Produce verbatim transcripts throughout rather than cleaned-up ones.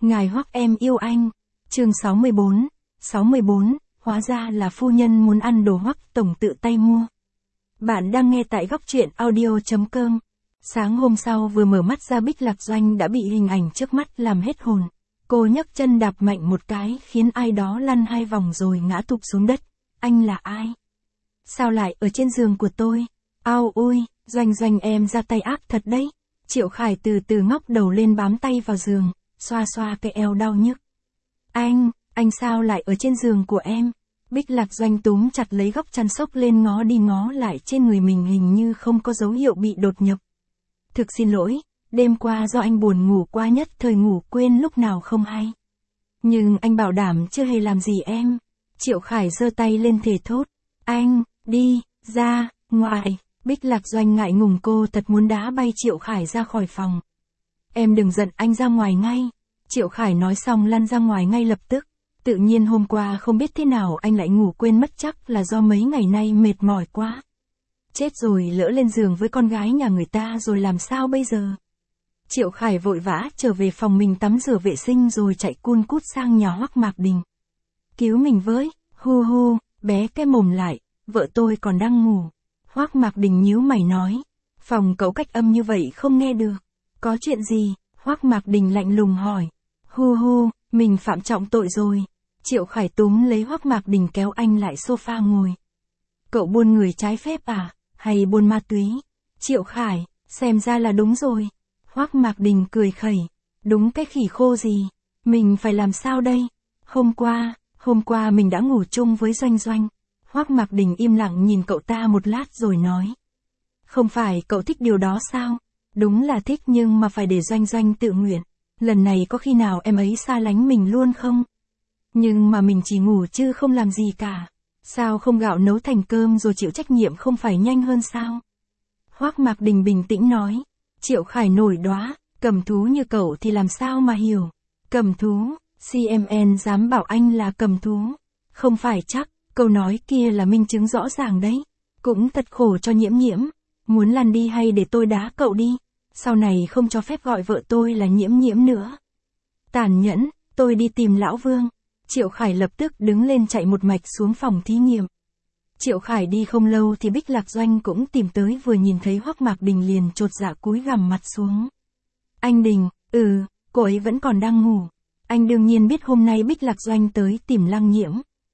Ngài Hoắc em yêu anh. Chương sáu mươi bốn. sáu mươi bốn, hóa ra là phu nhân muốn ăn đồ Hoắc tổng tự tay mua. Bạn đang nghe tại góc truyện audio chấm com. Sáng hôm sau vừa mở mắt ra Bích Lạc Doanh đã bị hình ảnh trước mắt làm hết hồn. Cô nhấc chân đạp mạnh một cái khiến ai đó lăn hai vòng rồi ngã thụp xuống đất. Anh là ai? Sao lại ở trên giường của tôi? Ao ôi, Doanh Doanh em ra tay ác thật đấy. Triệu Khải từ từ ngóc đầu lên bám tay vào giường, xoa xoa cái eo đau nhức. Anh, anh sao lại ở trên giường của em? Bích Lạc Doanh túm chặt lấy góc chăn xốc lên ngó đi ngó lại trên người mình hình như không có dấu hiệu bị đột nhập. Thực xin lỗi, đêm qua do anh buồn ngủ quá nhất thời ngủ quên lúc nào không hay. Nhưng anh bảo đảm chưa hề làm gì em. Triệu Khải giơ tay lên thề thốt. Anh, đi, ra, ngoài. Bích Lạc Doanh ngại ngùng cô thật muốn đá bay Triệu Khải ra khỏi phòng. Em đừng giận anh ra ngoài ngay. Triệu Khải nói xong lăn ra ngoài ngay lập tức. Tự nhiên hôm qua không biết thế nào anh lại ngủ quên mất, chắc là do mấy ngày nay mệt mỏi quá. Chết rồi, lỡ lên giường với con gái nhà người ta rồi làm sao bây giờ? Triệu Khải vội vã trở về phòng mình tắm rửa vệ sinh rồi chạy cun cút sang nhà Hoắc Mạc Đình. Cứu mình với, hu hu, bé cái mồm lại, vợ tôi còn đang ngủ. Hoắc Mạc Đình nhíu mày nói, phòng cậu cách âm như vậy không nghe được. Có chuyện gì? Hoắc Mạc Đình lạnh lùng hỏi. Hu hu, mình phạm trọng tội rồi. Triệu Khải túm lấy Hoắc Mạc Đình kéo anh lại sofa ngồi. Cậu buôn người trái phép à, hay buôn ma túy? Triệu Khải, xem ra là đúng rồi. Hoắc Mạc Đình cười khẩy, đúng cái khỉ khô gì, mình phải làm sao đây? Hôm qua, hôm qua mình đã ngủ chung với Doanh Doanh. Hoắc Mạc Đình im lặng nhìn cậu ta một lát rồi nói. Không phải cậu thích điều đó sao? Đúng là thích nhưng mà phải để Doanh Doanh tự nguyện. Lần này có khi nào em ấy xa lánh mình luôn không? Nhưng mà mình chỉ ngủ chứ không làm gì cả. Sao không gạo nấu thành cơm rồi chịu trách nhiệm không phải nhanh hơn sao? Hoắc Mạc Đình bình tĩnh nói. Triệu Khải nổi đoá, cầm thú như cậu thì làm sao mà hiểu? Cầm thú, xê em en dám bảo anh là cầm thú. Không phải chắc, câu nói kia là minh chứng rõ ràng đấy. Cũng thật khổ cho Nhiễm Nhiễm. Muốn lăn đi hay để tôi đá cậu đi? Sau này không cho phép gọi vợ tôi là Nhiễm Nhiễm nữa. Tàn nhẫn, tôi đi tìm Lão Vương. Triệu Khải lập tức đứng lên chạy một mạch xuống phòng thí nghiệm. Triệu Khải đi không lâu thì Bích Lạc Doanh cũng tìm tới, vừa nhìn thấy Hoắc Mạc Đình liền chột dạ cúi gằm mặt xuống. Anh Đình, ừ, cô ấy vẫn còn đang ngủ. Anh đương nhiên biết hôm nay Bích Lạc Doanh tới tìm Lăng Nhiễm.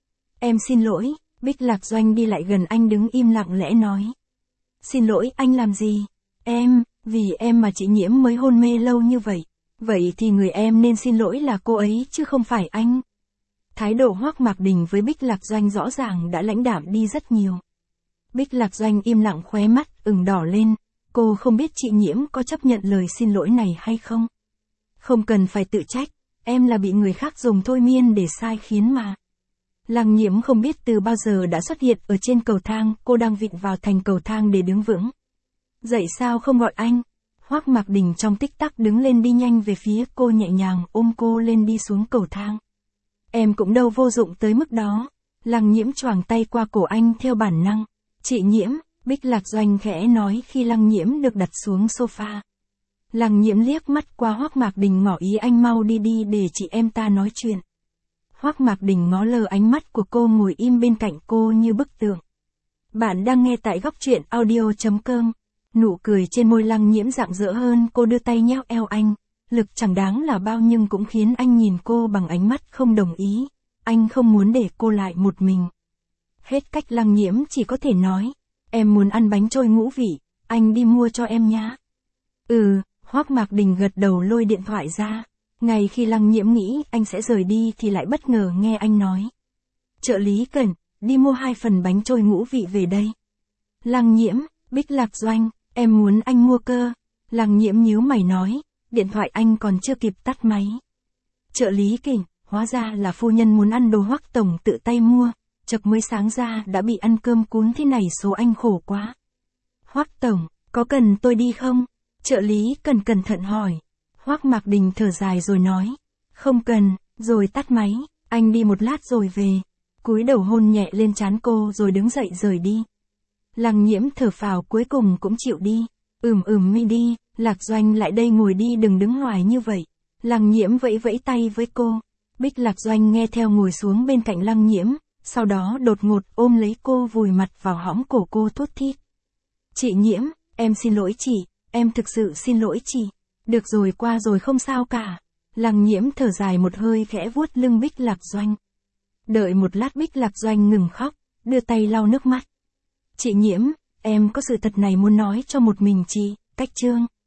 Em xin lỗi, Bích Lạc Doanh đi lại gần anh đứng im lặng lẽ nói. Xin lỗi anh làm gì? Em, vì em mà chị Nhiễm mới hôn mê lâu như vậy. Vậy thì người em nên xin lỗi là cô ấy chứ không phải anh. Thái độ Hoắc Mạc Đình với Bích Lạc Doanh rõ ràng đã lãnh đạm đi rất nhiều. Bích Lạc Doanh im lặng, khóe mắt ửng đỏ lên. Cô không biết chị Nhiễm có chấp nhận lời xin lỗi này hay không. Không cần phải tự trách, em là bị người khác dùng thôi miên để sai khiến mà. Lăng Nhiễm không biết từ bao giờ đã xuất hiện ở trên cầu thang, cô đang vịn vào thành cầu thang để đứng vững. Dậy sao không gọi anh? Hoắc Mạc Đình trong tích tắc đứng lên đi nhanh về phía cô, nhẹ nhàng ôm cô lên đi xuống cầu thang. Em cũng đâu vô dụng tới mức đó. Lăng Nhiễm choàng tay qua cổ anh theo bản năng. Chị Nhiễm, Bích Lạc Doanh khẽ nói khi Lăng Nhiễm được đặt xuống sofa. Lăng Nhiễm liếc mắt qua Hoắc Mạc Đình ngỏ ý anh mau đi đi để chị em ta nói chuyện. Hoắc Mạc Đình ngó lơ ánh mắt của cô, ngồi im bên cạnh cô như bức tượng. Bạn đang nghe tại góc truyện audio chấm com. Nụ cười trên môi Lăng Nhiễm rạng rỡ hơn, cô đưa tay nhéo eo anh. Lực chẳng đáng là bao nhưng cũng khiến anh nhìn cô bằng ánh mắt không đồng ý. Anh không muốn để cô lại một mình. Hết cách, Lăng Nhiễm chỉ có thể nói. Em muốn ăn bánh trôi ngũ vị, anh đi mua cho em nhá. Ừ, Hoắc Mạc Đình gật đầu lôi điện thoại ra. Ngay khi Lăng Nhiễm nghĩ anh sẽ rời đi thì lại bất ngờ nghe anh nói. Trợ lý Cẩn, đi mua hai phần bánh trôi ngũ vị về đây. Lăng Nhiễm, Bích Lạc Doanh, em muốn anh mua cơ. Lăng Nhiễm nhíu mày nói. Điện thoại anh còn chưa kịp tắt máy. Trợ lý Kỉnh, hóa ra là phu nhân muốn ăn đồ Hoắc tổng tự tay mua. Chợt mới sáng ra đã bị ăn cơm cuốn thế này, số anh khổ quá. Hoắc tổng, có cần tôi đi không? Trợ lý cần cẩn thận hỏi. Hoắc Mạc Đình thở dài rồi nói. Không cần, rồi tắt máy. Anh đi một lát rồi về. Cúi đầu hôn nhẹ lên trán cô rồi đứng dậy rời đi. Lăng Nhiễm thở phào cuối cùng cũng chịu đi. Ừm ừm mi đi. Lạc Doanh lại đây ngồi đi, đừng đứng hoài như vậy. Lăng Nhiễm vẫy vẫy tay với cô. Bích Lạc Doanh nghe theo ngồi xuống bên cạnh Lăng Nhiễm, sau đó đột ngột ôm lấy cô vùi mặt vào hõm cổ cô thút thít. Chị Nhiễm, em xin lỗi chị, em thực sự xin lỗi chị. Được rồi, qua rồi, không sao cả. Lăng Nhiễm thở dài một hơi, khẽ vuốt lưng Bích Lạc Doanh. Đợi một lát Bích Lạc Doanh ngừng khóc, đưa tay lau nước mắt. Chị Nhiễm, em có sự thật này muốn nói cho một mình chị, Cách Trương.